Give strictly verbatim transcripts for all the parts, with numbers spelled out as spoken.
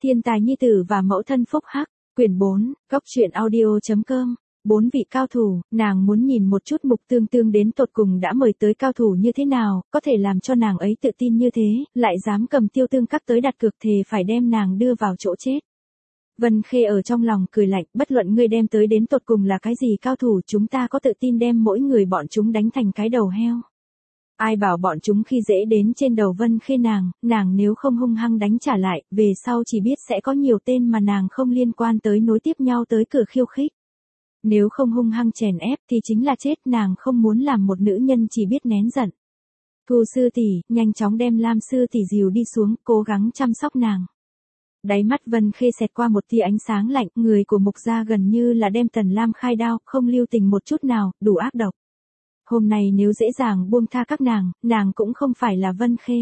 Thiên tài nhi tử và mẫu thân phúc hắc, quyển bốn, góc truyện audio.com. Bốn vị cao thủ, nàng muốn nhìn một chút Mục Tương Tương đến tột cùng đã mời tới cao thủ như thế nào, có thể làm cho nàng ấy tự tin như thế, lại dám cầm Tiêu Tương Các tới đặt cược thề phải đem nàng đưa vào chỗ chết. Vân Khê ở trong lòng cười lạnh, bất luận ngươi đem tới đến tột cùng là cái gì cao thủ, chúng ta có tự tin đem mỗi người bọn chúng đánh thành cái đầu heo. Ai bảo bọn chúng khi dễ đến trên đầu Vân Khê nàng, nàng nếu không hung hăng đánh trả lại, về sau chỉ biết sẽ có nhiều tên mà nàng không liên quan tới nối tiếp nhau tới cửa khiêu khích. Nếu không hung hăng chèn ép thì chính là chết, nàng không muốn làm một nữ nhân chỉ biết nén giận. Thu sư tỷ, nhanh chóng đem Lam sư tỷ dìu đi xuống, cố gắng chăm sóc nàng. Đáy mắt Vân Khê xẹt qua một tia ánh sáng lạnh, người của Mục gia gần như là đem Tần Lam khai đao, không lưu tình một chút nào, đủ ác độc. Hôm nay nếu dễ dàng buông tha các nàng, nàng cũng không phải là Vân Khê.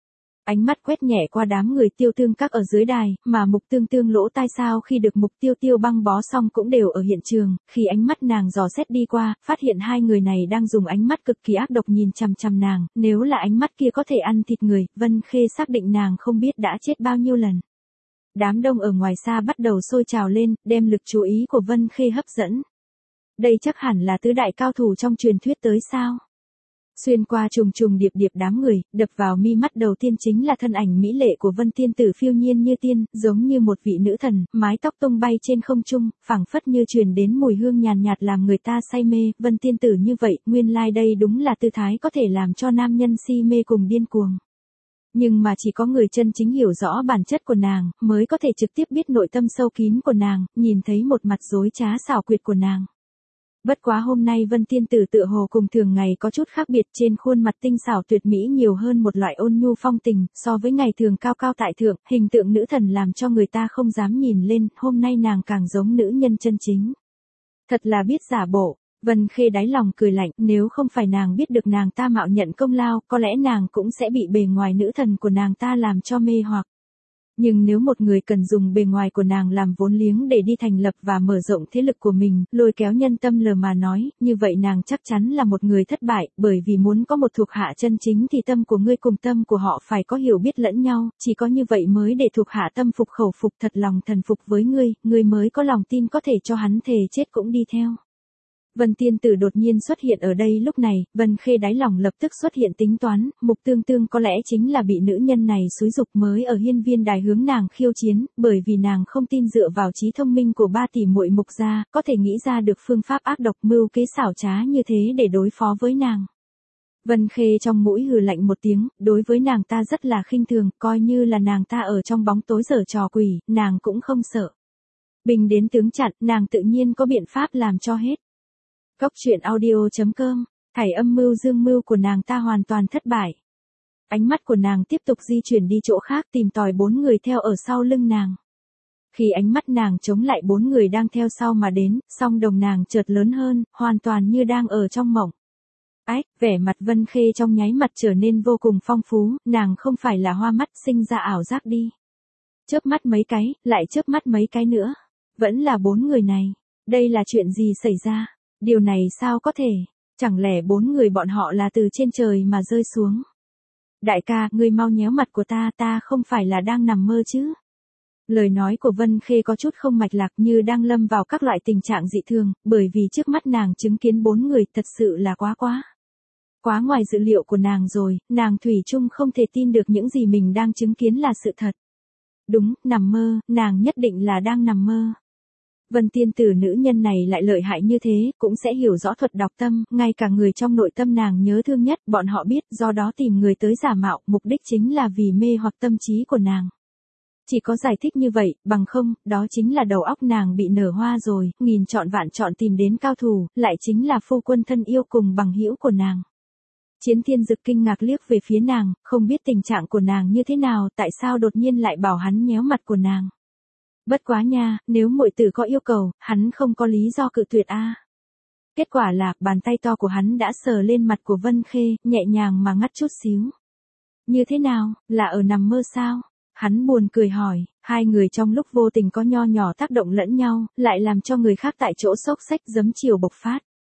Ánh mắt quét nhẹ qua đám người Tiêu Tương Các ở dưới đài, mà Mục Tương Tương lỗ tai sao khi được Mục Tiêu Tiêu băng bó xong cũng đều ở hiện trường, khi ánh mắt nàng dò xét đi qua, phát hiện hai người này đang dùng ánh mắt cực kỳ ác độc nhìn chằm chằm nàng, nếu là ánh mắt kia có thể ăn thịt người, Vân Khê xác định nàng không biết đã chết bao nhiêu lần. Đám đông ở ngoài xa bắt đầu sôi trào lên, đem lực chú ý của Vân Khê hấp dẫn. Đây chắc hẳn là tứ đại cao thủ trong truyền thuyết tới sao. Xuyên qua trùng trùng điệp điệp đám người, đập vào mi mắt đầu tiên chính là thân ảnh mỹ lệ của Vân tiên tử phiêu nhiên như tiên, giống như một vị nữ thần, mái tóc tung bay trên không trung, phảng phất như truyền đến mùi hương nhàn nhạt, nhạt làm người ta say mê. Vân tiên tử như vậy, nguyên lai like đây đúng là tư thái có thể làm cho nam nhân si mê cùng điên cuồng. Nhưng mà chỉ có người chân chính hiểu rõ bản chất của nàng, mới có thể trực tiếp biết nội tâm sâu kín của nàng, nhìn thấy một mặt dối trá xảo quyệt của nàng. Bất quá hôm nay Vân tiên tử tựa hồ cùng thường ngày có chút khác biệt, trên khuôn mặt tinh xảo tuyệt mỹ nhiều hơn một loại ôn nhu phong tình, so với ngày thường cao cao tại thượng, hình tượng nữ thần làm cho người ta không dám nhìn lên, hôm nay nàng càng giống nữ nhân chân chính. Thật là biết giả bộ. Vân Khê đáy lòng cười lạnh, nếu không phải nàng biết được nàng ta mạo nhận công lao, có lẽ nàng cũng sẽ bị bề ngoài nữ thần của nàng ta làm cho mê hoặc. Nhưng nếu một người cần dùng bề ngoài của nàng làm vốn liếng để đi thành lập và mở rộng thế lực của mình, lôi kéo nhân tâm lờ mà nói, như vậy nàng chắc chắn là một người thất bại, bởi vì muốn có một thuộc hạ chân chính thì tâm của ngươi cùng tâm của họ phải có hiểu biết lẫn nhau, chỉ có như vậy mới để thuộc hạ tâm phục khẩu phục thật lòng thần phục với ngươi, ngươi mới có lòng tin có thể cho hắn thề chết cũng đi theo. Vân tiên tử đột nhiên xuất hiện ở đây lúc này, Vân Khê đáy lòng lập tức xuất hiện tính toán, Mục Tương Tương có lẽ chính là bị nữ nhân này xúi dục mới ở hiên viên đài hướng nàng khiêu chiến, bởi vì nàng không tin dựa vào trí thông minh của ba tỷ muội Mục gia, có thể nghĩ ra được phương pháp ác độc mưu kế xảo trá như thế để đối phó với nàng. Vân Khê trong mũi hừ lạnh một tiếng, đối với nàng ta rất là khinh thường, coi như là nàng ta ở trong bóng tối giở trò quỷ, nàng cũng không sợ. Bình đến tướng chặn, nàng tự nhiên có biện pháp làm cho hết. Góc truyện audio.com, thảy âm mưu dương mưu của nàng ta hoàn toàn thất bại. Ánh mắt của nàng tiếp tục di chuyển đi chỗ khác tìm tòi bốn người theo ở sau lưng nàng. Khi ánh mắt nàng chống lại bốn người đang theo sau mà đến, song đồng nàng chợt lớn hơn, hoàn toàn như đang ở trong mộng. Ách, vẻ mặt Vân Khê trong nháy mặt trở nên vô cùng phong phú, nàng không phải là hoa mắt sinh ra ảo giác đi. Chớp mắt mấy cái, lại chớp mắt mấy cái nữa. Vẫn là bốn người này. Đây là chuyện gì xảy ra? Điều này sao có thể? Chẳng lẽ bốn người bọn họ là từ trên trời mà rơi xuống? Đại ca, ngươi mau nhéo mặt của ta, ta không phải là đang nằm mơ chứ? Lời nói của Vân Khê có chút không mạch lạc, như đang lâm vào các loại tình trạng dị thường, bởi vì trước mắt nàng chứng kiến bốn người thật sự là quá quá. Quá ngoài dự liệu của nàng rồi, nàng thủy chung không thể tin được những gì mình đang chứng kiến là sự thật. Đúng, nằm mơ, nàng nhất định là đang nằm mơ. Vân tiên tử nữ nhân này lại lợi hại như thế, cũng sẽ hiểu rõ thuật đọc tâm, ngay cả người trong nội tâm nàng nhớ thương nhất, bọn họ biết, do đó tìm người tới giả mạo, mục đích chính là vì mê hoặc tâm trí của nàng. Chỉ có giải thích như vậy, bằng không, đó chính là đầu óc nàng bị nở hoa rồi, nghìn chọn vạn chọn tìm đến cao thủ, lại chính là phu quân thân yêu cùng bằng hữu của nàng. Chiến Thiên Dực kinh ngạc liếc về phía nàng, không biết tình trạng của nàng như thế nào, tại sao đột nhiên lại bảo hắn nhéo mặt của nàng. Bất quá nha, nếu muội tử có yêu cầu, hắn không có lý do cự tuyệt a. À. Kết quả là, bàn tay to của hắn đã sờ lên mặt của Vân Khê, nhẹ nhàng mà ngắt chút xíu. Như thế nào, là ở nằm mơ sao? Hắn buồn cười hỏi, hai người trong lúc vô tình có nho nhỏ tác động lẫn nhau, lại làm cho người khác tại chỗ xốc xách giấm chiều bộc phát.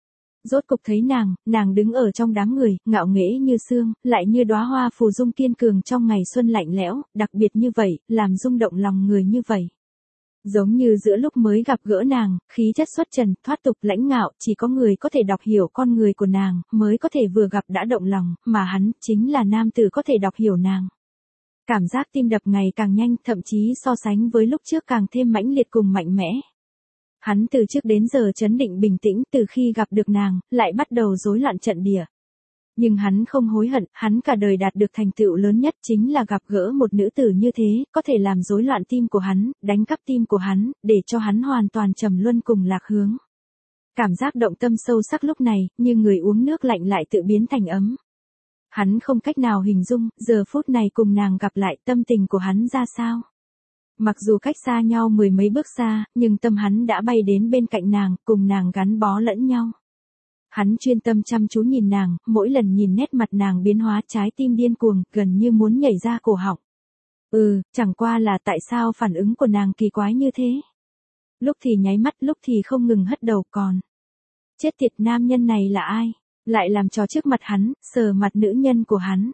rốt cục thấy nàng, nàng đứng ở trong đám người, ngạo nghễ như sương, lại như đóa hoa phù dung kiên cường trong ngày xuân lạnh lẽo, đặc biệt như vậy, làm rung động lòng người như vậy. Giống như giữa lúc mới gặp gỡ nàng, khí chất xuất trần, thoát tục lãnh ngạo, chỉ có người có thể đọc hiểu con người của nàng, mới có thể vừa gặp đã động lòng, mà hắn, chính là nam tử có thể đọc hiểu nàng. Cảm giác tim đập ngày càng nhanh, thậm chí so sánh với lúc trước càng thêm mãnh liệt cùng mạnh mẽ. Hắn từ trước đến giờ trấn định bình tĩnh, từ khi gặp được nàng, lại bắt đầu rối loạn trận địa. Nhưng hắn không hối hận, hắn cả đời đạt được thành tựu lớn nhất chính là gặp gỡ một nữ tử như thế, có thể làm rối loạn tim của hắn, đánh cắp tim của hắn, để cho hắn hoàn toàn trầm luân cùng lạc hướng. Cảm giác động tâm sâu sắc lúc này, như người uống nước lạnh lại tự biến thành ấm. Hắn không cách nào hình dung, giờ phút này cùng nàng gặp lại tâm tình của hắn ra sao. Mặc dù cách xa nhau mười mấy bước xa, nhưng tâm hắn đã bay đến bên cạnh nàng, cùng nàng gắn bó lẫn nhau. Hắn chuyên tâm chăm chú nhìn nàng, mỗi lần nhìn nét mặt nàng biến hóa trái tim điên cuồng, gần như muốn nhảy ra cổ họng. Ừ, chẳng qua là tại sao phản ứng của nàng kỳ quái như thế. Lúc thì nháy mắt, lúc thì không ngừng hất đầu còn. Chết tiệt, nam nhân này là ai? Lại làm trò trước mặt hắn, sờ mặt nữ nhân của hắn.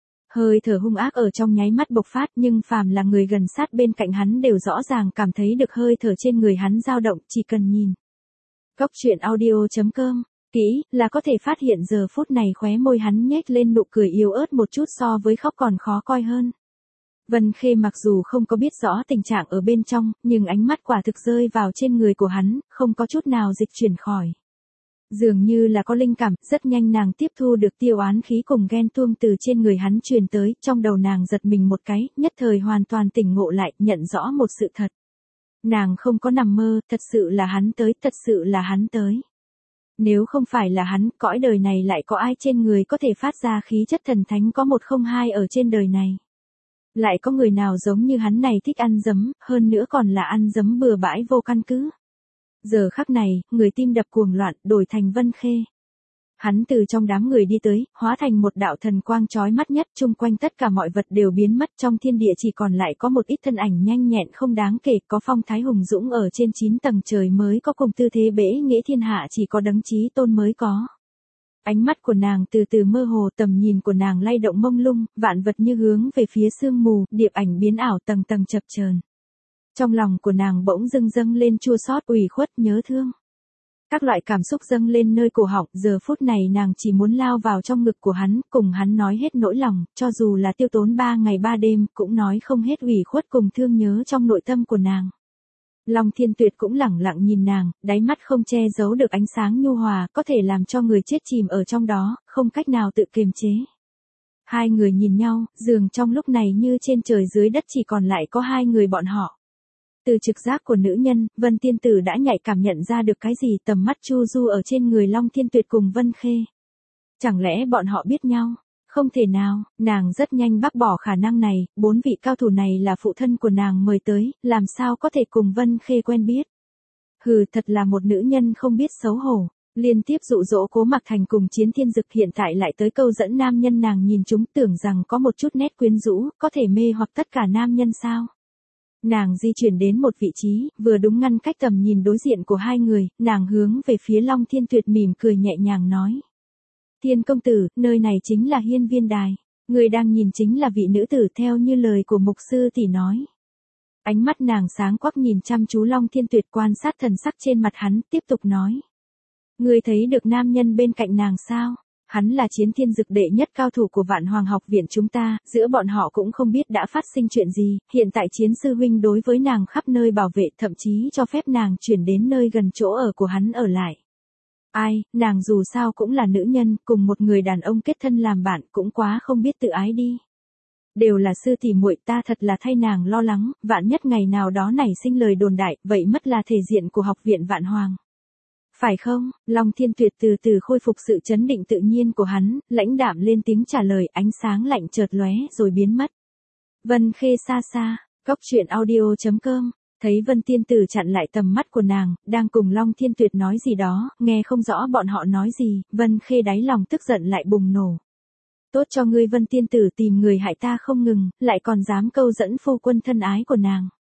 Hơi thở hung ác ở trong nháy mắt bộc phát, nhưng phàm là người gần sát bên cạnh hắn đều rõ ràng cảm thấy được hơi thở trên người hắn dao động, chỉ cần nhìn. Góc truyện audio chấm com, kỹ, là có thể phát hiện giờ phút này khóe môi hắn nhếch lên nụ cười yếu ớt một chút so với khóc còn khó coi hơn. Vân Khê mặc dù không có biết rõ tình trạng ở bên trong, nhưng ánh mắt quả thực rơi vào trên người của hắn, không có chút nào dịch chuyển khỏi. Dường như là có linh cảm, rất nhanh nàng tiếp thu được tiêu oán khí cùng ghen tuông từ trên người hắn truyền tới, trong đầu nàng giật mình một cái, nhất thời hoàn toàn tỉnh ngộ lại, nhận rõ một sự thật. Nàng không có nằm mơ, thật sự là hắn tới, thật sự là hắn tới. Nếu không phải là hắn, cõi đời này lại có ai trên người có thể phát ra khí chất thần thánh có một không hai ở trên đời này. Lại có người nào giống như hắn này thích ăn dấm, hơn nữa còn là ăn dấm bừa bãi vô căn cứ. Giờ khắc này, người tim đập cuồng loạn, đổi thành Vân Khê. Hắn từ trong đám người đi tới, hóa thành một đạo thần quang chói mắt nhất, chung quanh tất cả mọi vật đều biến mất, trong thiên địa chỉ còn lại có một ít thân ảnh nhanh nhẹn không đáng kể, có phong thái hùng dũng ở trên chín tầng trời mới có, cùng tư thế bẽ nghĩa thiên hạ chỉ có đấng chí tôn mới có. Ánh mắt của nàng từ từ mơ hồ, tầm nhìn của nàng lay động mông lung, vạn vật như hướng về phía sương mù, điệp ảnh biến ảo tầng tầng chập chờn. Trong lòng của nàng bỗng dưng dâng lên chua xót, ủy khuất, nhớ thương. Các loại cảm xúc dâng lên nơi cổ họng, giờ phút này nàng chỉ muốn lao vào trong ngực của hắn, cùng hắn nói hết nỗi lòng, cho dù là tiêu tốn ba ngày ba đêm, cũng nói không hết ủy khuất cùng thương nhớ trong nội tâm của nàng. Long Thiên Tuyệt cũng lẳng lặng nhìn nàng, đáy mắt không che giấu được ánh sáng nhu hòa, có thể làm cho người chết chìm ở trong đó, không cách nào tự kiềm chế. Hai người nhìn nhau, dường trong lúc này như trên trời dưới đất chỉ còn lại có hai người bọn họ. Từ trực giác của nữ nhân, Vân Tiên Tử đã nhạy cảm nhận ra được cái gì, tầm mắt chu du ở trên người Long Thiên Tuyệt cùng Vân Khê. Chẳng lẽ bọn họ biết nhau? Không thể nào, nàng rất nhanh bác bỏ khả năng này, bốn vị cao thủ này là phụ thân của nàng mời tới, làm sao có thể cùng Vân Khê quen biết. Hừ, thật là một nữ nhân không biết xấu hổ, liên tiếp dụ dỗ Cố Mặc Thành cùng Chiến Thiên Dực, hiện tại lại tới câu dẫn nam nhân nàng nhìn chúng, tưởng rằng có một chút nét quyến rũ, có thể mê hoặc tất cả nam nhân sao. Nàng di chuyển đến một vị trí, vừa đúng ngăn cách tầm nhìn đối diện của hai người, nàng hướng về phía Long Thiên Tuyệt mỉm cười nhẹ nhàng nói. Thiên công tử, nơi này chính là Hiên Viên Đài. Người đang nhìn chính là vị nữ tử theo như lời của mục sư tỷ nói. Ánh mắt nàng sáng quắc nhìn chăm chú Long Thiên Tuyệt, quan sát thần sắc trên mặt hắn, tiếp tục nói. Người thấy được nam nhân bên cạnh nàng sao? Hắn là Chiến Thiên Dực, đệ nhất cao thủ của Vạn Hoàng học viện chúng ta, giữa bọn họ cũng không biết đã phát sinh chuyện gì, hiện tại Chiến sư huynh đối với nàng khắp nơi bảo vệ, thậm chí cho phép nàng chuyển đến nơi gần chỗ ở của hắn ở lại. Ai, nàng dù sao cũng là nữ nhân, cùng một người đàn ông kết thân làm bạn cũng quá không biết tự ái đi. Đều là sư tỷ muội, ta thật là thay nàng lo lắng, vạn nhất ngày nào đó nảy sinh lời đồn đại, vậy mất là thể diện của học viện Vạn Hoàng. Phải không? Long Thiên Tuyệt từ từ khôi phục sự chấn định tự nhiên của hắn, lãnh đạm lên tiếng trả lời, ánh sáng lạnh chợt lóe rồi biến mất. Vân Khê xa xa, góc truyện audio chấm com, thấy Vân Tiên Tử chặn lại tầm mắt của nàng, đang cùng Long Thiên Tuyệt nói gì đó, nghe không rõ bọn họ nói gì, Vân Khê đáy lòng tức giận lại bùng nổ. Tốt cho ngươi Vân Tiên Tử tìm người hại ta không ngừng, lại còn dám câu dẫn phu quân thân ái của nàng.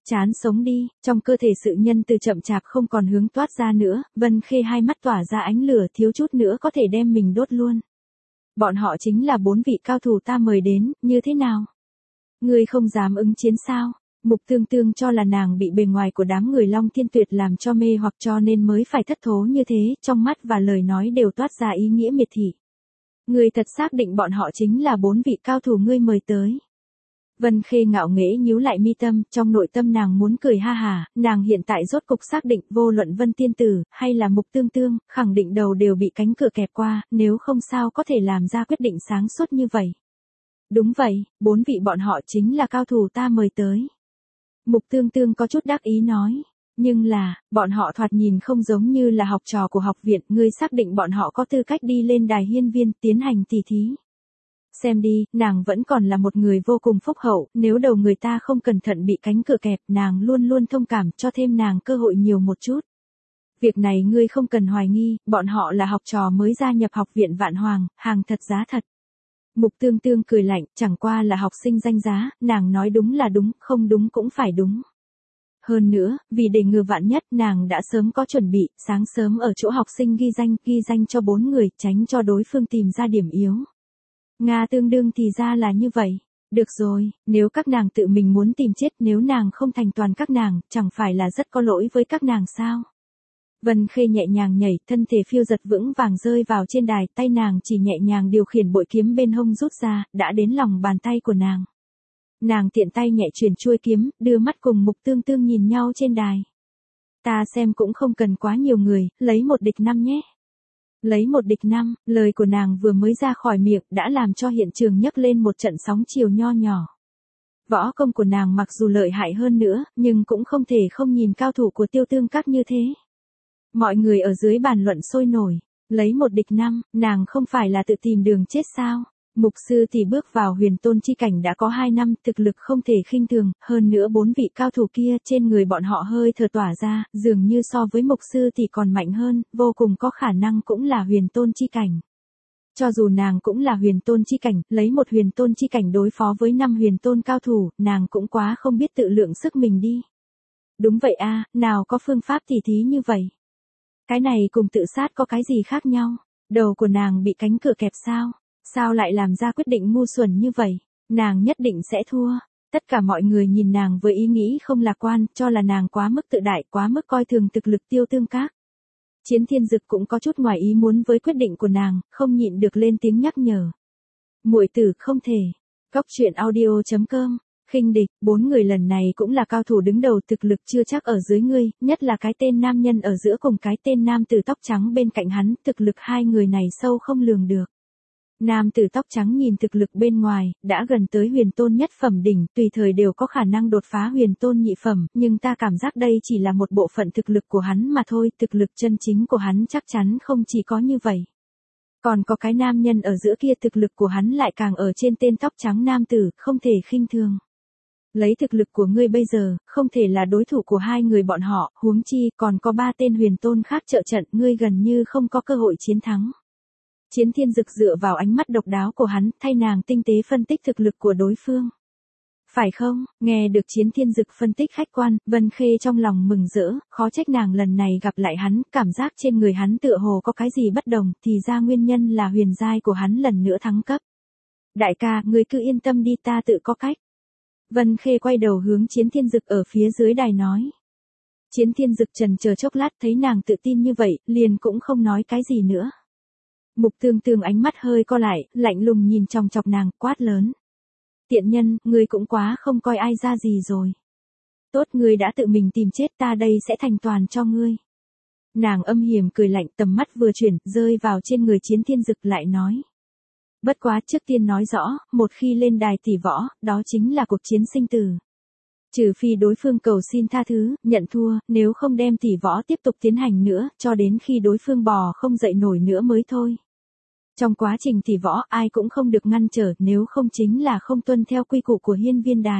Chán sống đi, trong cơ thể sự nhân từ chậm chạp không còn hướng toát ra nữa, Vân Khê hai mắt tỏa ra ánh lửa thiếu chút nữa có thể đem mình đốt luôn. Bọn họ chính là bốn vị cao thủ ta mời đến, như thế nào? Ngươi không dám ứng chiến sao? Mục Tương Tương cho là nàng bị bề ngoài của đám người Long Thiên Tuyệt làm cho mê hoặc cho nên mới phải thất thố như thế, trong mắt và lời nói đều toát ra ý nghĩa miệt thị. Ngươi thật xác định bọn họ chính là bốn vị cao thủ ngươi mời tới. Vân Khê ngạo nghễ nhíu lại mi tâm, trong nội tâm nàng muốn cười ha hà, nàng hiện tại rốt cục xác định vô luận Vân Tiên Tử, hay là Mục Tương Tương, khẳng định đầu đều bị cánh cửa kẹp qua, nếu không sao có thể làm ra quyết định sáng suốt như vậy. Đúng vậy, bốn vị bọn họ chính là cao thủ ta mời tới. Mục Tương Tương có chút đắc ý nói, nhưng là, bọn họ thoạt nhìn không giống như là học trò của học viện, ngươi xác định bọn họ có tư cách đi lên đài hiên viên tiến hành tỉ thí. Xem đi, nàng vẫn còn là một người vô cùng phúc hậu, nếu đầu người ta không cẩn thận bị cánh cửa kẹp, nàng luôn luôn thông cảm cho thêm nàng cơ hội nhiều một chút. Việc này ngươi không cần hoài nghi, bọn họ là học trò mới gia nhập học viện Vạn Hoàng, hàng thật giá thật. Mục Tương Tương cười lạnh, chẳng qua là học sinh danh giá, nàng nói đúng là đúng, không đúng cũng phải đúng. Hơn nữa, vì để ngừa vạn nhất, nàng đã sớm có chuẩn bị, sáng sớm ở chỗ học sinh ghi danh, ghi danh cho bốn người, tránh cho đối phương tìm ra điểm yếu. Nga tương đương thì ra là như vậy. Được rồi, nếu các nàng tự mình muốn tìm chết, nếu nàng không thành toàn các nàng, chẳng phải là rất có lỗi với các nàng sao? Vân Khê nhẹ nhàng nhảy, thân thể phiêu giật vững vàng rơi vào trên đài, tay nàng chỉ nhẹ nhàng điều khiển bội kiếm bên hông rút ra, đã đến lòng bàn tay của nàng. Nàng tiện tay nhẹ chuyển chuôi kiếm, đưa mắt cùng Mục Tương Tương nhìn nhau trên đài. Ta xem cũng không cần quá nhiều người, lấy một địch năm nhé. Lấy một địch năm, lời của nàng vừa mới ra khỏi miệng đã làm cho hiện trường nhấc lên một trận sóng chiều nho nhỏ. Võ công của nàng mặc dù lợi hại hơn nữa, nhưng cũng không thể không nhìn cao thủ của Tiêu Tương Các như thế. Mọi người ở dưới bàn luận sôi nổi, lấy một địch năm, nàng không phải là tự tìm đường chết sao? Mục sư thì bước vào huyền tôn chi cảnh đã có hai năm, thực lực không thể khinh thường, hơn nữa bốn vị cao thủ kia trên người bọn họ hơi thở tỏa ra, dường như so với mục sư thì còn mạnh hơn, vô cùng có khả năng cũng là huyền tôn chi cảnh. Cho dù nàng cũng là huyền tôn chi cảnh, lấy một huyền tôn chi cảnh đối phó với năm huyền tôn cao thủ, nàng cũng quá không biết tự lượng sức mình đi. Đúng vậy a, nào có phương pháp tỉ thí như vậy. Cái này cùng tự sát có cái gì khác nhau? Đầu của nàng bị cánh cửa kẹp sao? Sao lại làm ra quyết định ngu xuẩn như vậy? Nàng nhất định sẽ thua. Tất cả mọi người nhìn nàng với ý nghĩ không lạc quan, cho là nàng quá mức tự đại, quá mức coi thường thực lực Tiêu Tương Các. Chiến Thiên Dực cũng có chút ngoài ý muốn với quyết định của nàng, không nhịn được lên tiếng nhắc nhở. Muội tử không thể. Cóc truyện audio chấm com. Khinh địch, bốn người lần này cũng là cao thủ đứng đầu, thực lực chưa chắc ở dưới ngươi, nhất là cái tên nam nhân ở giữa cùng cái tên nam tử tóc trắng bên cạnh hắn, thực lực hai người này sâu không lường được. Nam tử tóc trắng nhìn thực lực bên ngoài, đã gần tới huyền tôn nhất phẩm đỉnh, tùy thời đều có khả năng đột phá huyền tôn nhị phẩm, nhưng ta cảm giác đây chỉ là một bộ phận thực lực của hắn mà thôi, thực lực chân chính của hắn chắc chắn không chỉ có như vậy. Còn có cái nam nhân ở giữa kia, thực lực của hắn lại càng ở trên tên tóc trắng nam tử, không thể khinh thường. Lấy thực lực của ngươi bây giờ, không thể là đối thủ của hai người bọn họ, huống chi còn có ba tên huyền tôn khác trợ trận, ngươi gần như không có cơ hội chiến thắng. Chiến Thiên Dực dựa vào ánh mắt độc đáo của hắn, thay nàng tinh tế phân tích thực lực của đối phương. Phải không? Nghe được Chiến Thiên Dực phân tích khách quan, Vân Khê trong lòng mừng rỡ, khó trách nàng lần này gặp lại hắn, cảm giác trên người hắn tựa hồ có cái gì bất đồng, thì ra nguyên nhân là huyền giai của hắn lần nữa thăng cấp. Đại ca, ngươi cứ yên tâm đi, ta tự có cách. Vân Khê quay đầu hướng Chiến Thiên Dực ở phía dưới đài nói. Chiến Thiên Dực trần chờ chốc lát, thấy nàng tự tin như vậy, liền cũng không nói cái gì nữa. Mục Tương Tương ánh mắt hơi co lại, lạnh lùng nhìn chòng chọc nàng, quát lớn. Tiện nhân, ngươi cũng quá không coi ai ra gì rồi. Tốt, ngươi đã tự mình tìm chết, ta đây sẽ thành toàn cho ngươi. Nàng âm hiểm cười lạnh, tầm mắt vừa chuyển, rơi vào trên người Chiến Thiên Dực lại nói. Bất quá, trước tiên nói rõ, một khi lên đài tỷ võ, đó chính là cuộc chiến sinh tử. Trừ phi đối phương cầu xin tha thứ, nhận thua, nếu không đem tỷ võ tiếp tục tiến hành nữa, cho đến khi đối phương bò không dậy nổi nữa mới thôi. Trong quá trình tỷ võ, ai cũng không được ngăn trở, nếu không chính là không tuân theo quy củ của hiên viên đài.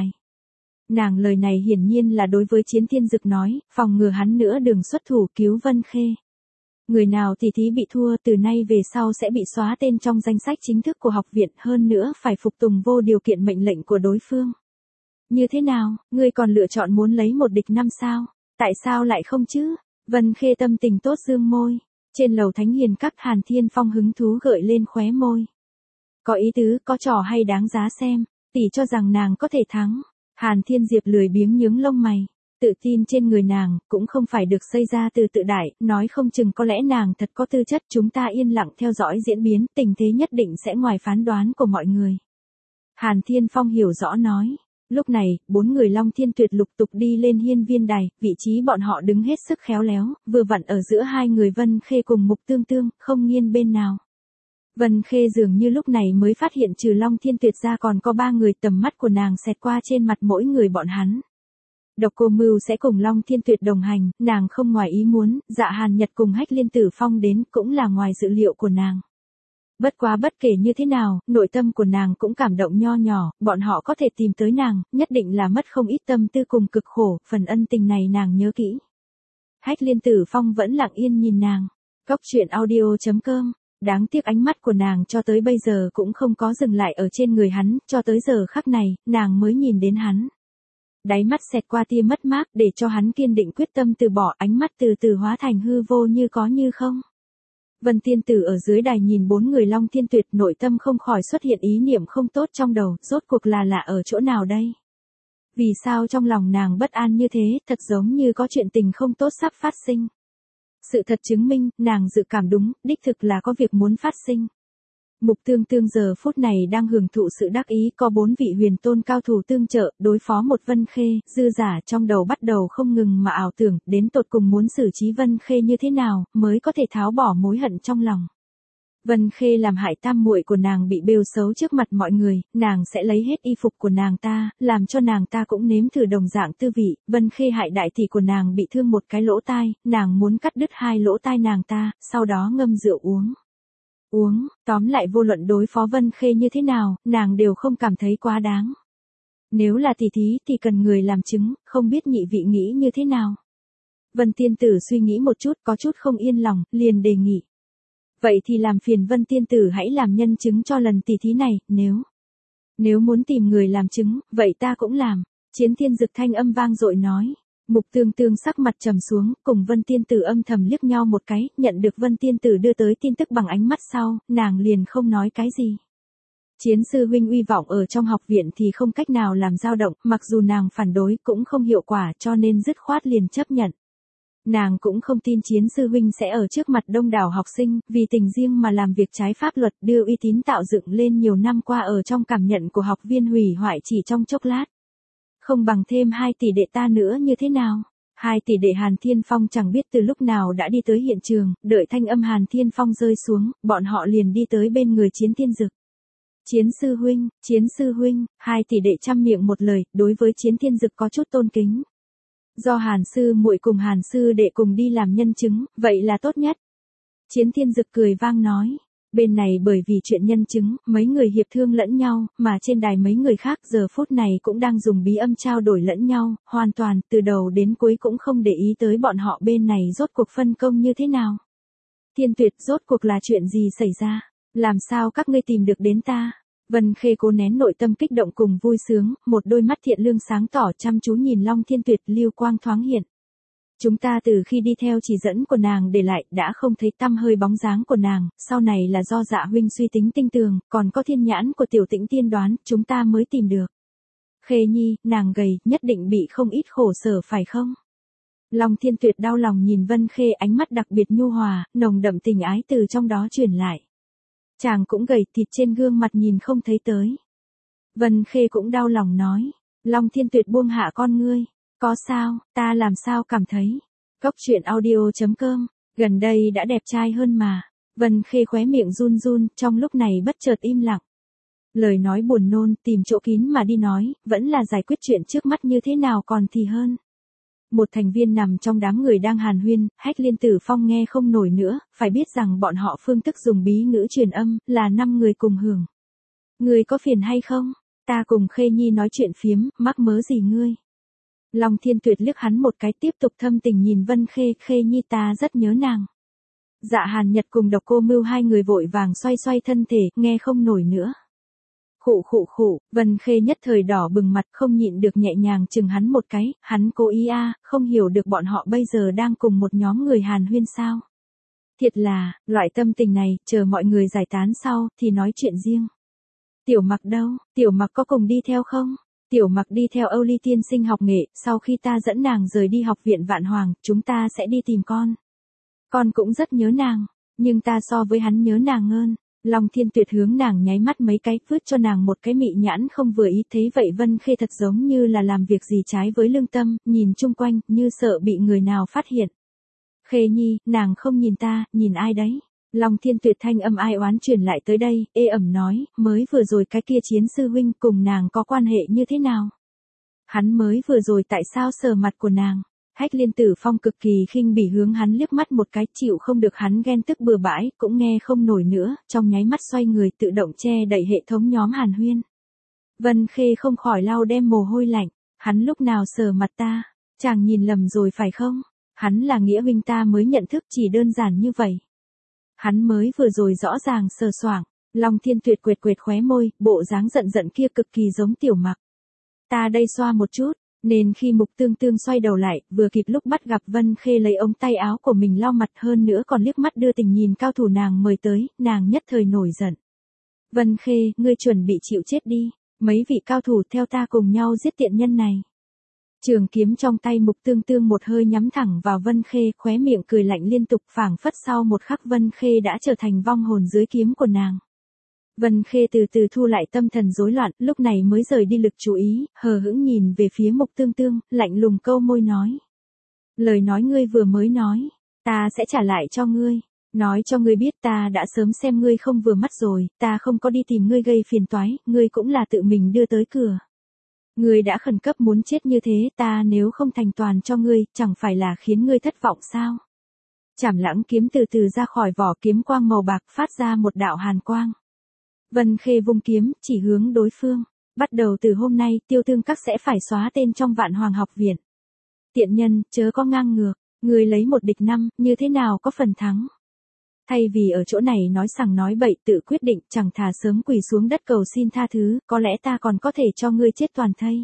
Nàng lời này hiển nhiên là đối với Chiến Thiên Dực nói, phòng ngừa hắn nữa đừng xuất thủ cứu Vân Khê. Người nào tỷ thí bị thua từ nay về sau sẽ bị xóa tên trong danh sách chính thức của học viện, hơn nữa phải phục tùng vô điều kiện mệnh lệnh của đối phương. Như thế nào, ngươi còn lựa chọn muốn lấy một địch năm sao? Tại sao lại không chứ? Vân Khê tâm tình tốt dương môi. Trên lầu Thánh Hiền Các, Hàn Thiên Phong hứng thú gợi lên khóe môi. Có ý tứ, có trò hay đáng giá xem, tỷ cho rằng nàng có thể thắng. Hàn Thiên Diệp lười biếng nhướng lông mày. Tự tin trên người nàng, cũng không phải được xây ra từ tự đại, nói không chừng có lẽ nàng thật có tư chất, chúng ta yên lặng theo dõi diễn biến, tình thế nhất định sẽ ngoài phán đoán của mọi người. Hàn Thiên Phong hiểu rõ nói. Lúc này, bốn người Long Thiên Tuyệt lục tục đi lên hiên viên đài, vị trí bọn họ đứng hết sức khéo léo, vừa vặn ở giữa hai người Vân Khê cùng Mục Tương Tương, không nghiêng bên nào. Vân Khê dường như lúc này mới phát hiện trừ Long Thiên Tuyệt ra còn có ba người, tầm mắt của nàng xẹt qua trên mặt mỗi người bọn hắn. Độc Cô Mưu sẽ cùng Long Thiên Tuyệt đồng hành, nàng không ngoài ý muốn, Dạ Hàn Nhật cùng Hách Liên Tử Phong đến cũng là ngoài dự liệu của nàng. Bất quá bất kể như thế nào, nội tâm của nàng cũng cảm động nho nhỏ, bọn họ có thể tìm tới nàng, nhất định là mất không ít tâm tư cùng cực khổ, phần ân tình này nàng nhớ kỹ. Hách Liên Tử Phong vẫn lặng yên nhìn nàng. Cốc truyện audio chấm com. Đáng tiếc ánh mắt của nàng cho tới bây giờ cũng không có dừng lại ở trên người hắn, cho tới giờ khắc này, nàng mới nhìn đến hắn. Đáy mắt xẹt qua tia mất mát để cho hắn kiên định quyết tâm từ bỏ, ánh mắt từ từ hóa thành hư vô như có như không. Vân Tiên Tử ở dưới đài nhìn bốn người Long Thiên Tuyệt, nội tâm không khỏi xuất hiện ý niệm không tốt trong đầu, rốt cuộc là lạ ở chỗ nào đây? Vì sao trong lòng nàng bất an như thế, thật giống như có chuyện tình không tốt sắp phát sinh. Sự thật chứng minh, nàng dự cảm đúng, đích thực là có việc muốn phát sinh. Mục Tương Tương giờ phút này đang hưởng thụ sự đắc ý, có bốn vị huyền tôn cao thủ tương trợ, đối phó một Vân Khê, dư giả trong đầu bắt đầu không ngừng mà ảo tưởng, đến tột cùng muốn xử trí Vân Khê như thế nào, mới có thể tháo bỏ mối hận trong lòng. Vân Khê làm hại tam muội của nàng bị bêu xấu trước mặt mọi người, nàng sẽ lấy hết y phục của nàng ta, làm cho nàng ta cũng nếm thử đồng dạng tư vị. Vân Khê hại đại tỷ của nàng bị thương một cái lỗ tai, nàng muốn cắt đứt hai lỗ tai nàng ta, sau đó ngâm rượu uống. Uống, tóm lại vô luận đối phó Vân Khê như thế nào, nàng đều không cảm thấy quá đáng. Nếu là tỷ thí thì cần người làm chứng, không biết nhị vị nghĩ như thế nào. Vân Tiên Tử suy nghĩ một chút, có chút không yên lòng, liền đề nghị. Vậy thì làm phiền Vân Tiên Tử hãy làm nhân chứng cho lần tỷ thí này, nếu... Nếu muốn tìm người làm chứng, vậy ta cũng làm. Chiến Thiên Dực thanh âm vang dội nói. Mục Tương Tương sắc mặt trầm xuống, cùng Vân Tiên Tử âm thầm liếc nhau một cái, nhận được Vân Tiên Tử đưa tới tin tức bằng ánh mắt sau, nàng liền không nói cái gì. Chiến sư huynh uy vọng ở trong học viện thì không cách nào làm dao động, mặc dù nàng phản đối cũng không hiệu quả, cho nên dứt khoát liền chấp nhận. Nàng cũng không tin Chiến sư huynh sẽ ở trước mặt đông đảo học sinh, vì tình riêng mà làm việc trái pháp luật, đưa uy tín tạo dựng lên nhiều năm qua ở trong cảm nhận của học viên hủy hoại chỉ trong chốc lát. Không bằng thêm hai tỷ đệ ta nữa như thế nào? Hai tỷ đệ Hàn Thiên Phong chẳng biết từ lúc nào đã đi tới hiện trường, đợi thanh âm Hàn Thiên Phong rơi xuống, bọn họ liền đi tới bên người Chiến Thiên Dực. Chiến sư huynh, Chiến sư huynh, hai tỷ đệ chăm miệng một lời, đối với Chiến Thiên Dực có chút tôn kính. Do Hàn sư muội cùng Hàn sư đệ cùng đi làm nhân chứng, vậy là tốt nhất. Chiến Thiên Dực cười vang nói. Bên này bởi vì chuyện nhân chứng, mấy người hiệp thương lẫn nhau, mà trên đài mấy người khác giờ phút này cũng đang dùng bí âm trao đổi lẫn nhau, hoàn toàn, từ đầu đến cuối cũng không để ý tới bọn họ bên này rốt cuộc phân công như thế nào. Thiên Tuyệt, rốt cuộc là chuyện gì xảy ra? Làm sao các ngươi tìm được đến ta? Vân Khê cố nén nội tâm kích động cùng vui sướng, một đôi mắt thiện lương sáng tỏ chăm chú nhìn Long Thiên Tuyệt, lưu quang thoáng hiện. Chúng ta từ khi đi theo chỉ dẫn của nàng để lại, đã không thấy tăm hơi bóng dáng của nàng, sau này là do Dạ huynh suy tính tinh tường, còn có thiên nhãn của tiểu tĩnh tiên đoán, chúng ta mới tìm được. Khê Nhi, nàng gầy, nhất định bị không ít khổ sở phải không? Long Thiên Tuyệt đau lòng nhìn Vân Khê, ánh mắt đặc biệt nhu hòa, nồng đậm tình ái từ trong đó truyền lại. Chàng cũng gầy, thịt trên gương mặt nhìn không thấy tới. Vân Khê cũng đau lòng nói. Long Thiên Tuyệt buông hạ con ngươi. Có sao, ta làm sao cảm thấy. Cốc truyện audio chấm com, gần đây đã đẹp trai hơn mà. Vân Khê khóe miệng run run, trong lúc này bất chợt im lặng. Lời nói buồn nôn, tìm chỗ kín mà đi nói, vẫn là giải quyết chuyện trước mắt như thế nào còn thì hơn. Một thành viên nằm trong đám người đang hàn huyên, Hách Liên Tử Phong nghe không nổi nữa, phải biết rằng bọn họ phương thức dùng bí ngữ truyền âm, là năm người cùng hưởng. Người có phiền hay không? Ta cùng Khê Nhi nói chuyện phiếm, mắc mớ gì ngươi? Long Thiên Tuyệt liếc hắn một cái, tiếp tục thâm tình nhìn Vân Khê, Khê Nhi ta rất nhớ nàng. Dạ Hàn Nhật cùng Độc Cô Mưu hai người vội vàng xoay xoay thân thể, nghe không nổi nữa. Khụ khụ khụ, Vân Khê nhất thời đỏ bừng mặt không nhịn được nhẹ nhàng chừng hắn một cái, hắn cố ý a, không hiểu được bọn họ bây giờ đang cùng một nhóm người hàn huyên sao. Thiệt là, loại tâm tình này, chờ mọi người giải tán sau, thì nói chuyện riêng. Tiểu Mặc đâu, Tiểu Mặc có cùng đi theo không? Tiểu Mặc đi theo Âu Ly tiên sinh học nghệ, sau khi ta dẫn nàng rời đi học viện Vạn Hoàng, chúng ta sẽ đi tìm con. Con cũng rất nhớ nàng, nhưng ta so với hắn nhớ nàng hơn. Long Thiên Tuyệt hướng nàng nháy mắt mấy cái, vứt cho nàng một cái mị nhãn không vừa ý, thấy vậy Vân Khê thật giống như là làm việc gì trái với lương tâm, nhìn chung quanh, như sợ bị người nào phát hiện. Khê Nhi, nàng không nhìn ta, nhìn ai đấy? Long Thiên Tuyệt thanh âm ai oán truyền lại tới đây, ê ẩm nói, mới vừa rồi cái kia chiến sư huynh cùng nàng có quan hệ như thế nào? Hắn mới vừa rồi tại sao sờ mặt của nàng? Hách Liên Tử Phong cực kỳ khinh bỉ hướng hắn liếc mắt một cái, chịu không được hắn ghen tức bừa bãi, cũng nghe không nổi nữa, trong nháy mắt xoay người tự động che đậy hệ thống nhóm hàn huyên. Vân Khê không khỏi lau đem mồ hôi lạnh, hắn lúc nào sờ mặt ta, chàng nhìn lầm rồi phải không? Hắn là nghĩa huynh ta mới nhận thức, chỉ đơn giản như vậy. Hắn mới vừa rồi rõ ràng sờ soạng, Long Thiên Tuyệt quệt quệt khóe môi, bộ dáng giận giận kia cực kỳ giống Tiểu Mặc. Ta đây xoa một chút. Nên khi Mục Tương Tương xoay đầu lại, vừa kịp lúc bắt gặp Vân Khê lấy ống tay áo của mình lau mặt, hơn nữa còn liếc mắt đưa tình nhìn cao thủ nàng mời tới, nàng nhất thời nổi giận. Vân Khê, ngươi chuẩn bị chịu chết đi, mấy vị cao thủ theo ta cùng nhau giết tiện nhân này. Trường kiếm trong tay Mục Tương Tương một hơi nhắm thẳng vào Vân Khê, khóe miệng cười lạnh liên tục, phảng phất sau một khắc Vân Khê đã trở thành vong hồn dưới kiếm của nàng. Vân Khê từ từ thu lại tâm thần rối loạn, lúc này mới rời đi lực chú ý, hờ hững nhìn về phía Mục Tương Tương, lạnh lùng câu môi nói. Lời nói ngươi vừa mới nói, ta sẽ trả lại cho ngươi. Nói cho ngươi biết ta đã sớm xem ngươi không vừa mắt rồi, ta không có đi tìm ngươi gây phiền toái, ngươi cũng là tự mình đưa tới cửa. Ngươi đã khẩn cấp muốn chết như thế, ta nếu không thành toàn cho ngươi, chẳng phải là khiến ngươi thất vọng sao? Trảm Lãng kiếm từ từ ra khỏi vỏ, kiếm quang màu bạc phát ra một đạo hàn quang. Vân Khê vung kiếm, chỉ hướng đối phương. Bắt đầu từ hôm nay, Tiêu Tương Các sẽ phải xóa tên trong Vạn Hoàng học viện. Tiện nhân, chớ có ngang ngược, ngươi lấy một địch năm, như thế nào có phần thắng? Thay vì ở chỗ này nói sằng nói bậy, tự quyết định, chẳng thà sớm quỳ xuống đất cầu xin tha thứ, có lẽ ta còn có thể cho ngươi chết toàn thây.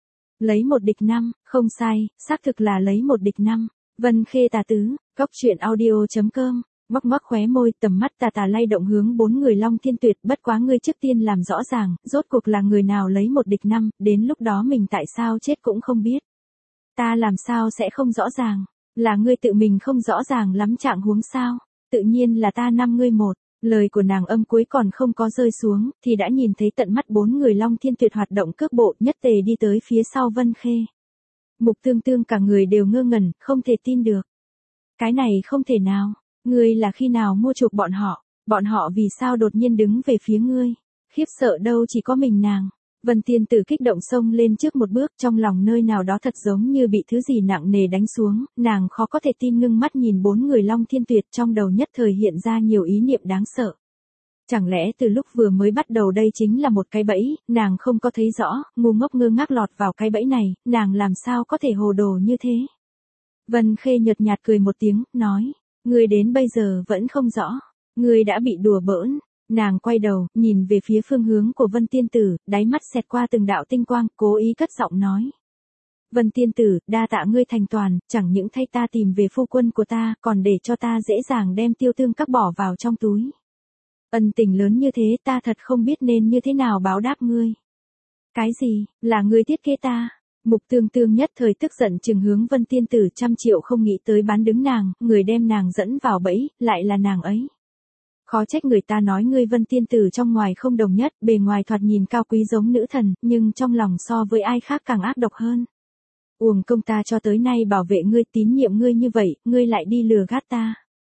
Lấy một địch năm, không sai, xác thực là lấy một địch năm. Vân Khê tà tứ, góc truyện audio chấm com. Mắc mắc khóe môi, tầm mắt tà tà lay động hướng bốn người Long Thiên Tuyệt, bất quá ngươi trước tiên làm rõ ràng, rốt cuộc là người nào lấy một địch năm, đến lúc đó mình tại sao chết cũng không biết. Ta làm sao sẽ không rõ ràng, là ngươi tự mình không rõ ràng lắm trạng huống sao, tự nhiên là ta năm ngươi một. Lời của nàng âm cuối còn không có rơi xuống, thì đã nhìn thấy tận mắt bốn người Long Thiên Tuyệt hoạt động cước bộ, nhất tề đi tới phía sau Vân Khê. Mục Tương Tương cả người đều ngơ ngẩn, không thể tin được. Cái này không thể nào. Ngươi là khi nào mua chuộc bọn họ, bọn họ vì sao đột nhiên đứng về phía ngươi, khiếp sợ đâu chỉ có mình nàng. Vân Tiên Tử kích động xông lên trước một bước, trong lòng nơi nào đó thật giống như bị thứ gì nặng nề đánh xuống, nàng khó có thể tin ngưng mắt nhìn bốn người Long Thiên Tuyệt, trong đầu nhất thời hiện ra nhiều ý niệm đáng sợ. Chẳng lẽ từ lúc vừa mới bắt đầu đây chính là một cái bẫy, nàng không có thấy rõ, ngu ngốc ngơ ngác lọt vào cái bẫy này, nàng làm sao có thể hồ đồ như thế. Vân Khê nhợt nhạt cười một tiếng, nói. Ngươi đến bây giờ vẫn không rõ, ngươi đã bị đùa bỡn. Nàng quay đầu, nhìn về phía phương hướng của Vân Tiên Tử, đáy mắt xẹt qua từng đạo tinh quang, cố ý cất giọng nói. Vân Tiên Tử, đa tạ ngươi thành toàn, chẳng những thay ta tìm về phu quân của ta, còn để cho ta dễ dàng đem Tiêu Tương Các bỏ vào trong túi. Ân tình lớn như thế ta thật không biết nên như thế nào báo đáp ngươi. Cái gì, là ngươi thiết kế ta? Mục Tương Tương nhất thời tức giận trừng hướng Vân Tiên Tử, trăm triệu không nghĩ tới bán đứng nàng, người đem nàng dẫn vào bẫy, lại là nàng ấy. Khó trách người ta nói ngươi Vân Tiên Tử trong ngoài không đồng nhất, bề ngoài thoạt nhìn cao quý giống nữ thần, nhưng trong lòng so với ai khác càng ác độc hơn. Uổng công ta cho tới nay bảo vệ ngươi, tín nhiệm ngươi như vậy, ngươi lại đi lừa gạt ta.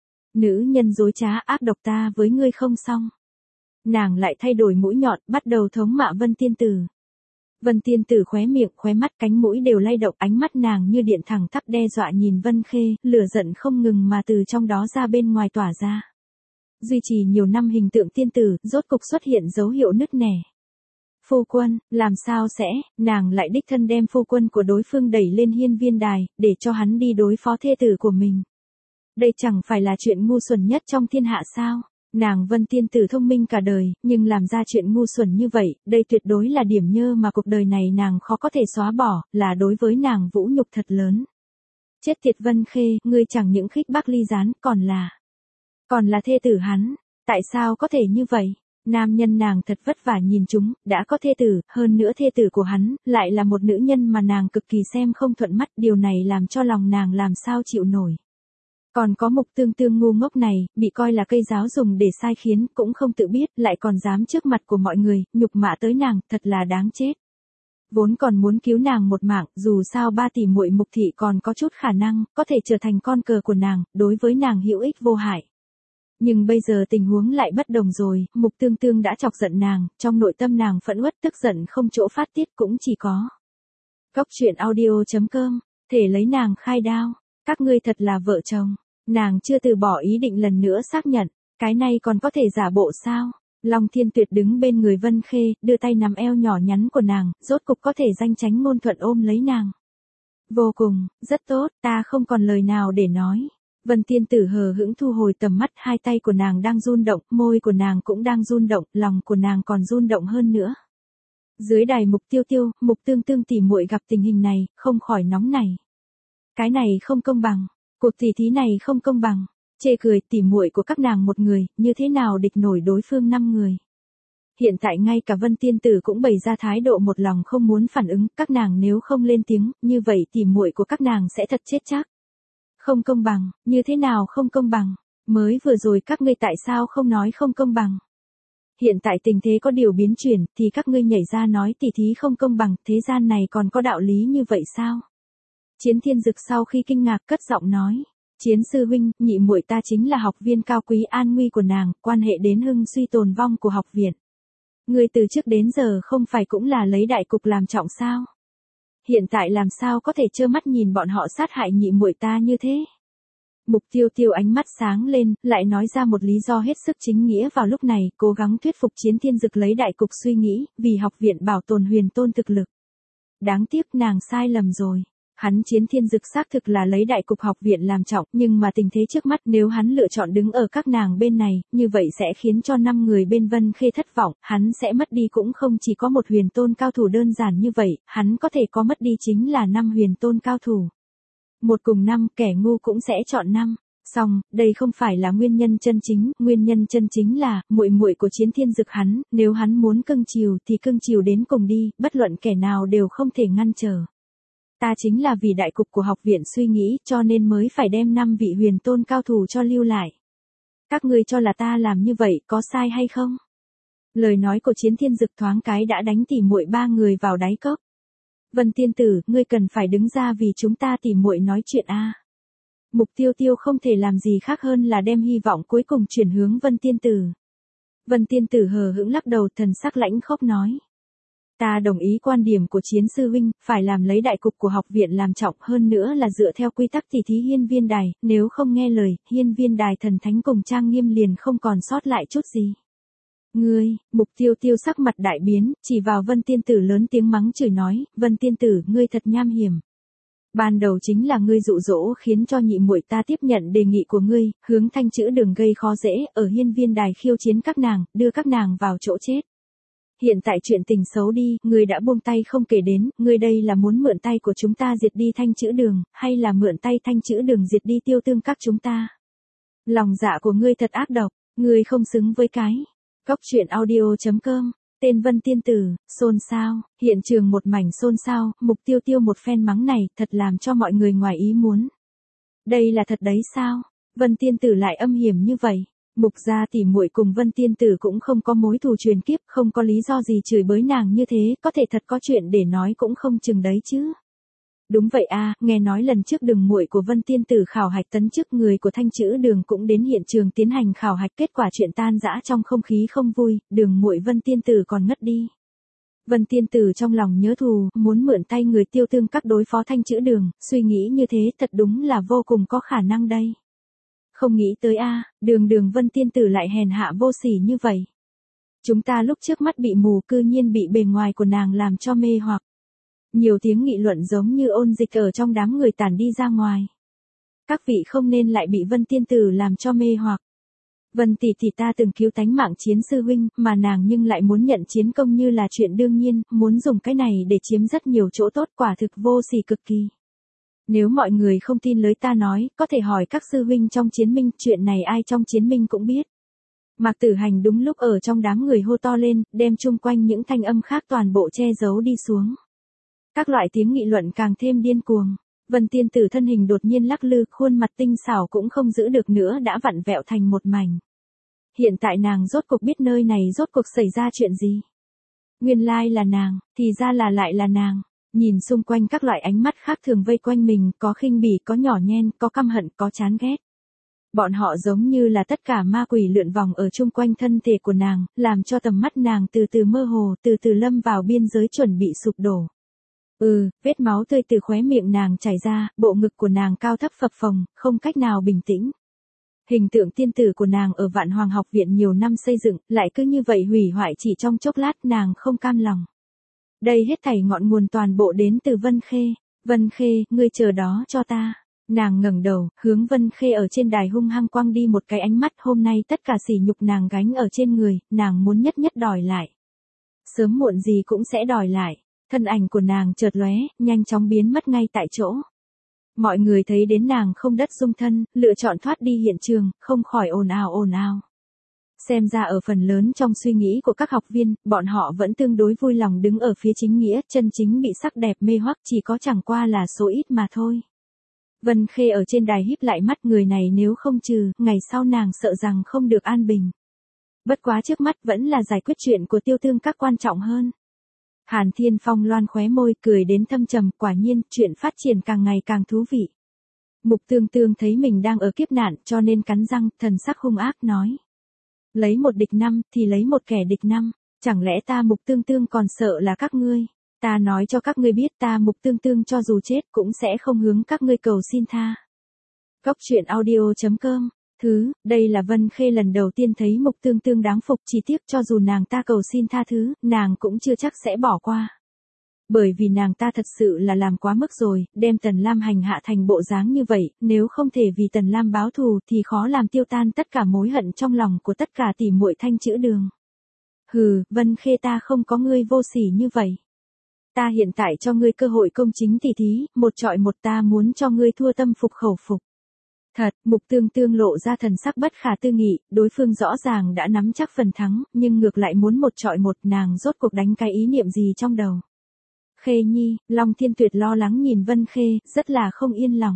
Nữ nhân dối trá ác độc, ta với ngươi không xong. Nàng lại thay đổi mũi nhọn, bắt đầu thống mạ Vân Tiên Tử. Vân Tiên Tử khóe miệng, khóe mắt, cánh mũi đều lay động, ánh mắt nàng như điện thẳng tắp đe dọa nhìn Vân Khê, lửa giận không ngừng mà từ trong đó ra bên ngoài tỏa ra. Duy trì nhiều năm hình tượng tiên tử, rốt cục xuất hiện dấu hiệu nứt nẻ. Phu quân, làm sao sẽ, nàng lại đích thân đem phu quân của đối phương đẩy lên hiên viên đài, để cho hắn đi đối phó thê tử của mình. Đây chẳng phải là chuyện ngu xuẩn nhất trong thiên hạ sao? Nàng Vân Tiên Tử thông minh cả đời, nhưng làm ra chuyện ngu xuẩn như vậy, đây tuyệt đối là điểm nhơ mà cuộc đời này nàng khó có thể xóa bỏ, là đối với nàng vũ nhục thật lớn. Chết tiệt Vân Khê, ngươi chẳng những khích bác ly gián, còn là... Còn là thê tử hắn, tại sao có thể như vậy? Nam nhân nàng thật vất vả nhìn chúng, đã có thê tử, hơn nữa thê tử của hắn, lại là một nữ nhân mà nàng cực kỳ xem không thuận mắt, điều này làm cho lòng nàng làm sao chịu nổi. Còn có Mục Tương Tương ngu ngốc này, bị coi là cây giáo dùng để sai khiến, cũng không tự biết, lại còn dám trước mặt của mọi người, nhục mạ tới nàng, thật là đáng chết. Vốn còn muốn cứu nàng một mạng, dù sao ba tỷ muội Mục thị còn có chút khả năng, có thể trở thành con cờ của nàng, đối với nàng hữu ích vô hại. Nhưng bây giờ tình huống lại bất đồng rồi, Mục Tương Tương đã chọc giận nàng, trong nội tâm nàng phẫn uất tức giận không chỗ phát tiết cũng chỉ có. Góc truyện audio chấm com, thể lấy nàng khai đao, các ngươi thật là vợ chồng, nàng chưa từ bỏ ý định lần nữa xác nhận, cái này còn có thể giả bộ sao? Long Thiên Tuyệt đứng bên người Vân Khê, đưa tay nắm eo nhỏ nhắn của nàng, rốt cục có thể danh chánh ngôn thuận ôm lấy nàng. Vô cùng, rất tốt, ta không còn lời nào để nói. Vân Tiên Tử hờ hững thu hồi tầm mắt, hai tay của nàng đang run động, môi của nàng cũng đang run động, lòng của nàng còn run động hơn nữa. Dưới đài Mục Tiêu Tiêu, Mục Tương Tương tỉ muội gặp tình hình này, không khỏi nóng nảy. Cái này không công bằng, cuộc tỷ thí này không công bằng, chê cười tỉ muội của các nàng một người, như thế nào địch nổi đối phương năm người. Hiện tại ngay cả Vân Tiên Tử cũng bày ra thái độ một lòng không muốn phản ứng, các nàng nếu không lên tiếng, như vậy tỉ muội của các nàng sẽ thật chết chắc. Không công bằng, như thế nào không công bằng, mới vừa rồi các ngươi tại sao không nói không công bằng. Hiện tại tình thế có điều biến chuyển, thì các ngươi nhảy ra nói tỷ thí không công bằng, thế gian này còn có đạo lý như vậy sao? Chiến Thiên Dực sau khi kinh ngạc cất giọng nói, Chiến sư huynh, nhị muội ta chính là học viên cao quý, an nguy của nàng, quan hệ đến hưng suy tồn vong của học viện. Ngươi từ trước đến giờ không phải cũng là lấy đại cục làm trọng sao? Hiện tại làm sao có thể trơ mắt nhìn bọn họ sát hại nhị muội ta như thế? Mục Tiêu Tiêu ánh mắt sáng lên, lại nói ra một lý do hết sức chính nghĩa vào lúc này, cố gắng thuyết phục Chiến Thiên Dực lấy đại cục suy nghĩ, vì học viện bảo tồn huyền tôn thực lực. Đáng tiếc nàng sai lầm rồi. Hắn Chiến Thiên Dực xác thực là lấy đại cục học viện làm trọng, nhưng mà tình thế trước mắt nếu hắn lựa chọn đứng ở các nàng bên này, như vậy sẽ khiến cho năm người bên Vân Khê thất vọng, hắn sẽ mất đi cũng không chỉ có một huyền tôn cao thủ đơn giản như vậy, hắn có thể có mất đi chính là năm huyền tôn cao thủ. Một cùng năm, kẻ ngu cũng sẽ chọn năm. Xong, đây không phải là nguyên nhân chân chính, nguyên nhân chân chính là, muội muội của Chiến Thiên Dực hắn, nếu hắn muốn cưng chiều thì cưng chiều đến cùng đi, bất luận kẻ nào đều không thể ngăn trở. Ta chính là vì đại cục của học viện suy nghĩ, cho nên mới phải đem năm vị huyền tôn cao thủ cho lưu lại. Các ngươi cho là ta làm như vậy, có sai hay không? Lời nói của Chiến Thiên Dực thoáng cái đã đánh tỉ muội ba người vào đáy cốc. Vân Tiên Tử, ngươi cần phải đứng ra vì chúng ta tỉ muội nói chuyện a. Mục Tiêu Tiêu không thể làm gì khác hơn là đem hy vọng cuối cùng chuyển hướng Vân Tiên Tử. Vân Tiên Tử hờ hững lắc đầu, thần sắc lãnh khốc nói. Ta đồng ý quan điểm của Chiến sư huynh, phải làm lấy đại cục của học viện làm trọng, hơn nữa là dựa theo quy tắc tỷ thí hiên viên đài, nếu không nghe lời, hiên viên đài thần thánh cùng trang nghiêm liền không còn sót lại chút gì. Ngươi, Mục Tiêu Tiêu sắc mặt đại biến, chỉ vào Vân Tiên Tử lớn tiếng mắng chửi nói, Vân Tiên Tử, ngươi thật nham hiểm. Ban đầu chính là ngươi dụ dỗ khiến cho nhị muội ta tiếp nhận đề nghị của ngươi, hướng Thanh Chữ Đường gây khó dễ, ở hiên viên đài khiêu chiến các nàng, đưa các nàng vào chỗ chết. Hiện tại chuyện tình xấu đi, ngươi đã buông tay không kể đến, ngươi đây là muốn mượn tay của chúng ta diệt đi Thanh Chữ Đường, hay là mượn tay Thanh Chữ Đường diệt đi Tiêu Tương các chúng ta? Lòng dạ của ngươi thật ác độc, ngươi không xứng với cái. Góc truyện audio chấm com, tên Vân Tiên Tử, xôn xao, hiện trường một mảnh xôn xao, Mục Tiêu Tiêu một phen mắng này, thật làm cho mọi người ngoài ý muốn. Đây là thật đấy sao? Vân Tiên Tử lại âm hiểm như vậy. Mục gia tỉ muội cùng Vân Tiên Tử cũng không có mối thù truyền kiếp, không có lý do gì chửi bới nàng như thế, có thể thật có chuyện để nói cũng không chừng đấy chứ. Đúng vậy a, nghe nói lần trước Đường muội của Vân Tiên Tử khảo hạch tấn chức, người của Thanh Chữ Đường cũng đến hiện trường tiến hành khảo hạch, kết quả chuyện tan rã trong không khí không vui, Đường muội Vân Tiên Tử còn ngất đi. Vân Tiên Tử trong lòng nhớ thù, muốn mượn tay người Tiêu Tương các đối phó Thanh Chữ Đường, suy nghĩ như thế thật đúng là vô cùng có khả năng đây. Không nghĩ tới a, đường đường Vân Tiên Tử lại hèn hạ vô sỉ như vậy. Chúng ta lúc trước mắt bị mù, cư nhiên bị bề ngoài của nàng làm cho mê hoặc. Nhiều tiếng nghị luận giống như ôn dịch ở trong đám người tản đi ra ngoài. Các vị không nên lại bị Vân Tiên Tử làm cho mê hoặc. Vân tỷ tỷ ta từng cứu tánh mạng Chiến sư huynh, mà nàng nhưng lại muốn nhận chiến công như là chuyện đương nhiên, muốn dùng cái này để chiếm rất nhiều chỗ tốt, quả thực vô sỉ cực kỳ. Nếu mọi người không tin lời ta nói, có thể hỏi các sư huynh trong chiến minh, chuyện này ai trong chiến minh cũng biết. Mạc Tử Hành đúng lúc ở trong đám người hô to lên, đem chung quanh những thanh âm khác toàn bộ che giấu đi xuống. Các loại tiếng nghị luận càng thêm điên cuồng. Vân tiên tử thân hình đột nhiên lắc lư, khuôn mặt tinh xảo cũng không giữ được nữa đã vặn vẹo thành một mảnh. Hiện tại nàng rốt cuộc biết nơi này rốt cuộc xảy ra chuyện gì. Nguyên lai là nàng, thì ra là lại là nàng. Nhìn xung quanh các loại ánh mắt khác thường vây quanh mình, có khinh bỉ, có nhỏ nhen, có căm hận, có chán ghét. Bọn họ giống như là tất cả ma quỷ lượn vòng ở chung quanh thân thể của nàng, làm cho tầm mắt nàng từ từ mơ hồ, từ từ lâm vào biên giới chuẩn bị sụp đổ. Ừ, vết máu tươi từ khóe miệng nàng chảy ra, bộ ngực của nàng cao thấp phập phồng, không cách nào bình tĩnh. Hình tượng tiên tử của nàng ở Vạn Hoàng học viện nhiều năm xây dựng, lại cứ như vậy hủy hoại chỉ trong chốc lát, nàng không cam lòng. Đây hết thảy ngọn nguồn toàn bộ đến từ Vân Khê. Vân Khê, ngươi chờ đó cho ta. Nàng ngẩng đầu, hướng Vân Khê ở trên đài hung hăng quăng đi một cái ánh mắt, hôm nay tất cả sỉ nhục nàng gánh ở trên người, nàng muốn nhất nhất đòi lại. Sớm muộn gì cũng sẽ đòi lại. Thân ảnh của nàng chợt lóe, nhanh chóng biến mất ngay tại chỗ. Mọi người thấy đến nàng không đất dung thân, lựa chọn thoát đi hiện trường, không khỏi ồn ào ồn ào. Xem ra ở phần lớn trong suy nghĩ của các học viên, bọn họ vẫn tương đối vui lòng đứng ở phía chính nghĩa, chân chính bị sắc đẹp mê hoặc chỉ có chẳng qua là số ít mà thôi. Vân Khê ở trên đài híp lại mắt, người này nếu không trừ, ngày sau nàng sợ rằng không được an bình. Bất quá trước mắt vẫn là giải quyết chuyện của Tiêu Tương Các quan trọng hơn. Hàn Thiên Phong loan khóe môi, cười đến thâm trầm, quả nhiên, chuyện phát triển càng ngày càng thú vị. Mục Tương Tương thấy mình đang ở kiếp nạn, cho nên cắn răng, thần sắc hung ác nói. Lấy một địch năm, thì lấy một kẻ địch năm, chẳng lẽ ta Mục Tương Tương còn sợ là các ngươi? Ta nói cho các ngươi biết, ta Mục Tương Tương cho dù chết cũng sẽ không hướng các ngươi cầu xin tha. Cốc truyện audio chấm com. Thứ, đây là Vân Khê lần đầu tiên thấy Mục Tương Tương đáng phục, chỉ tiếc cho dù nàng ta cầu xin tha thứ, nàng cũng chưa chắc sẽ bỏ qua. Bởi vì nàng ta thật sự là làm quá mức rồi, đem Tần Lam hành hạ thành bộ dáng như vậy, nếu không thể vì Tần Lam báo thù thì khó làm tiêu tan tất cả mối hận trong lòng của tất cả tỷ muội Thanh Chữ Đường. Hừ, Vân Khê, ta không có ngươi vô sỉ như vậy. Ta hiện tại cho ngươi cơ hội công chính tỉ thí, một trọi một, ta muốn cho ngươi thua tâm phục khẩu phục. Thật, Mục Tương Tương lộ ra thần sắc bất khả tư nghị, đối phương rõ ràng đã nắm chắc phần thắng, nhưng ngược lại muốn một trọi một, nàng rốt cuộc đánh cái ý niệm gì trong đầu. Khê Nhi, Long Thiên Tuyệt lo lắng nhìn Vân Khê, rất là không yên lòng.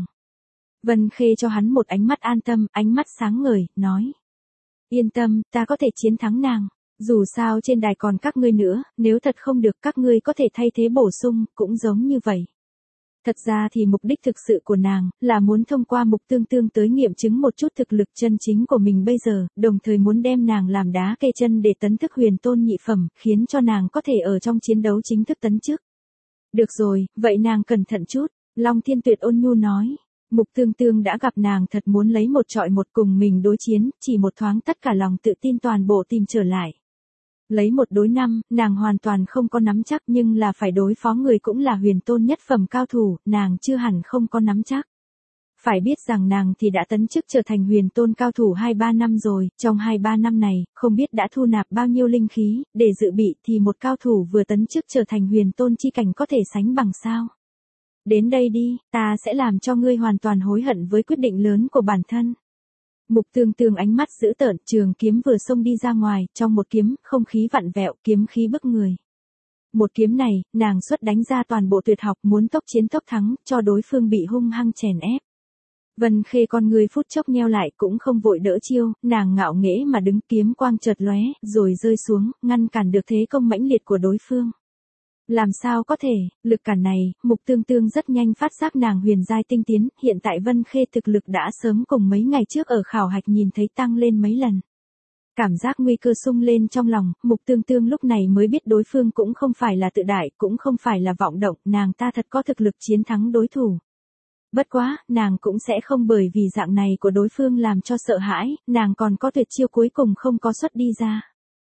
Vân Khê cho hắn một ánh mắt an tâm, ánh mắt sáng ngời, nói. Yên tâm, ta có thể chiến thắng nàng. Dù sao trên đài còn các ngươi nữa, nếu thật không được các ngươi có thể thay thế bổ sung, cũng giống như vậy. Thật ra thì mục đích thực sự của nàng, là muốn thông qua Mục Tương Tương tới nghiệm chứng một chút thực lực chân chính của mình bây giờ, đồng thời muốn đem nàng làm đá kê chân để tấn thức huyền tôn nhị phẩm, khiến cho nàng có thể ở trong chiến đấu chính thức tấn chức. Được rồi, vậy nàng cẩn thận chút, Long Thiên Tuyệt ôn nhu nói. Mục Tương Tương đã gặp nàng thật muốn lấy một trọi một cùng mình đối chiến, chỉ một thoáng tất cả lòng tự tin toàn bộ tìm trở lại. Lấy một đối năm, nàng hoàn toàn không có nắm chắc, nhưng là phải đối phó người cũng là huyền tôn nhất phẩm cao thủ, nàng chưa hẳn không có nắm chắc. Phải biết rằng nàng thì đã tấn chức trở thành huyền tôn cao thủ hai ba năm rồi, trong hai ba năm này, không biết đã thu nạp bao nhiêu linh khí, để dự bị thì một cao thủ vừa tấn chức trở thành huyền tôn chi cảnh có thể sánh bằng sao. Đến đây đi, ta sẽ làm cho ngươi hoàn toàn hối hận với quyết định lớn của bản thân. Mục Tương Tương ánh mắt dữ tợn, trường kiếm vừa xông đi ra ngoài, trong một kiếm, không khí vặn vẹo, kiếm khí bức người. Một kiếm này, nàng xuất đánh ra toàn bộ tuyệt học, muốn tốc chiến tốc thắng, cho đối phương bị hung hăng chèn ép. Vân Khê con người phút chốc nheo lại, cũng không vội đỡ chiêu, nàng ngạo nghễ mà đứng, kiếm quang chợt lóe, rồi rơi xuống, ngăn cản được thế công mãnh liệt của đối phương. Làm sao có thể, lực cản này, Mục Tương Tương rất nhanh phát giác nàng huyền giai tinh tiến, hiện tại Vân Khê thực lực đã sớm cùng mấy ngày trước ở khảo hạch nhìn thấy tăng lên mấy lần. Cảm giác nguy cơ sung lên trong lòng, Mục Tương Tương lúc này mới biết đối phương cũng không phải là tự đại, cũng không phải là vọng động, nàng ta thật có thực lực chiến thắng đối thủ. Bất quá, nàng cũng sẽ không bởi vì dạng này của đối phương làm cho sợ hãi, nàng còn có tuyệt chiêu cuối cùng không có xuất đi ra.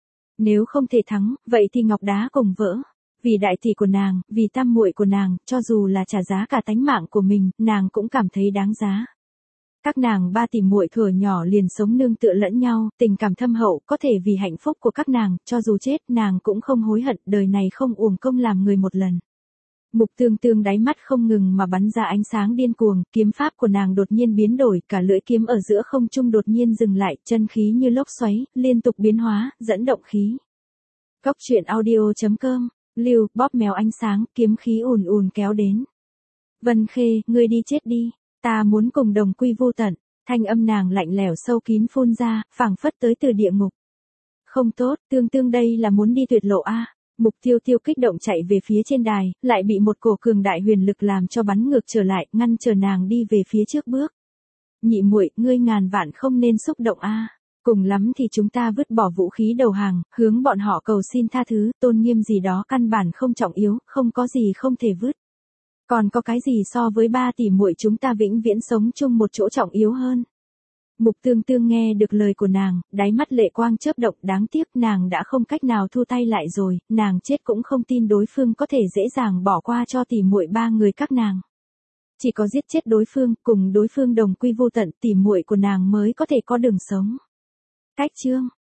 Nếu không thể thắng, vậy thì ngọc đá cùng vỡ. Vì đại tỷ của nàng, vì tam muội của nàng, cho dù là trả giá cả tánh mạng của mình, nàng cũng cảm thấy đáng giá. Các nàng ba tỷ muội thuở nhỏ liền sống nương tựa lẫn nhau, tình cảm thâm hậu, có thể vì hạnh phúc của các nàng, cho dù chết, nàng cũng không hối hận, đời này không uổng công làm người một lần. Mục Tương Tương đáy mắt không ngừng mà bắn ra ánh sáng điên cuồng, kiếm pháp của nàng đột nhiên biến đổi, cả lưỡi kiếm ở giữa không trung đột nhiên dừng lại, chân khí như lốc xoáy, liên tục biến hóa, dẫn động khí. Cốc truyện audio chấm com, Lưu, bóp méo ánh sáng, kiếm khí ùn ùn kéo đến. Vân Khê, ngươi đi chết đi, ta muốn cùng đồng quy vô tận, thanh âm nàng lạnh lẽo sâu kín phun ra, phảng phất tới từ địa ngục. Không tốt, Tương Tương đây là muốn đi tuyệt lộ a. Mục Tiêu Tiêu kích động chạy về phía trên đài, lại bị một cổ cường đại huyền lực làm cho bắn ngược trở lại, ngăn chờ nàng đi về phía trước bước. Nhị muội, ngươi ngàn vạn không nên xúc động a. Cùng lắm thì chúng ta vứt bỏ vũ khí đầu hàng, hướng bọn họ cầu xin tha thứ, tôn nghiêm gì đó căn bản không trọng yếu, không có gì không thể vứt. Còn có cái gì so với ba tỷ muội chúng ta vĩnh viễn sống chung một chỗ trọng yếu hơn? Mục Tương Tương nghe được lời của nàng, đáy mắt lệ quang chớp động, đáng tiếc nàng đã không cách nào thu tay lại rồi, nàng chết cũng không tin đối phương có thể dễ dàng bỏ qua cho tỷ muội ba người các nàng. Chỉ có giết chết đối phương, cùng đối phương đồng quy vô tận, tỷ muội của nàng mới có thể có đường sống. Cách chương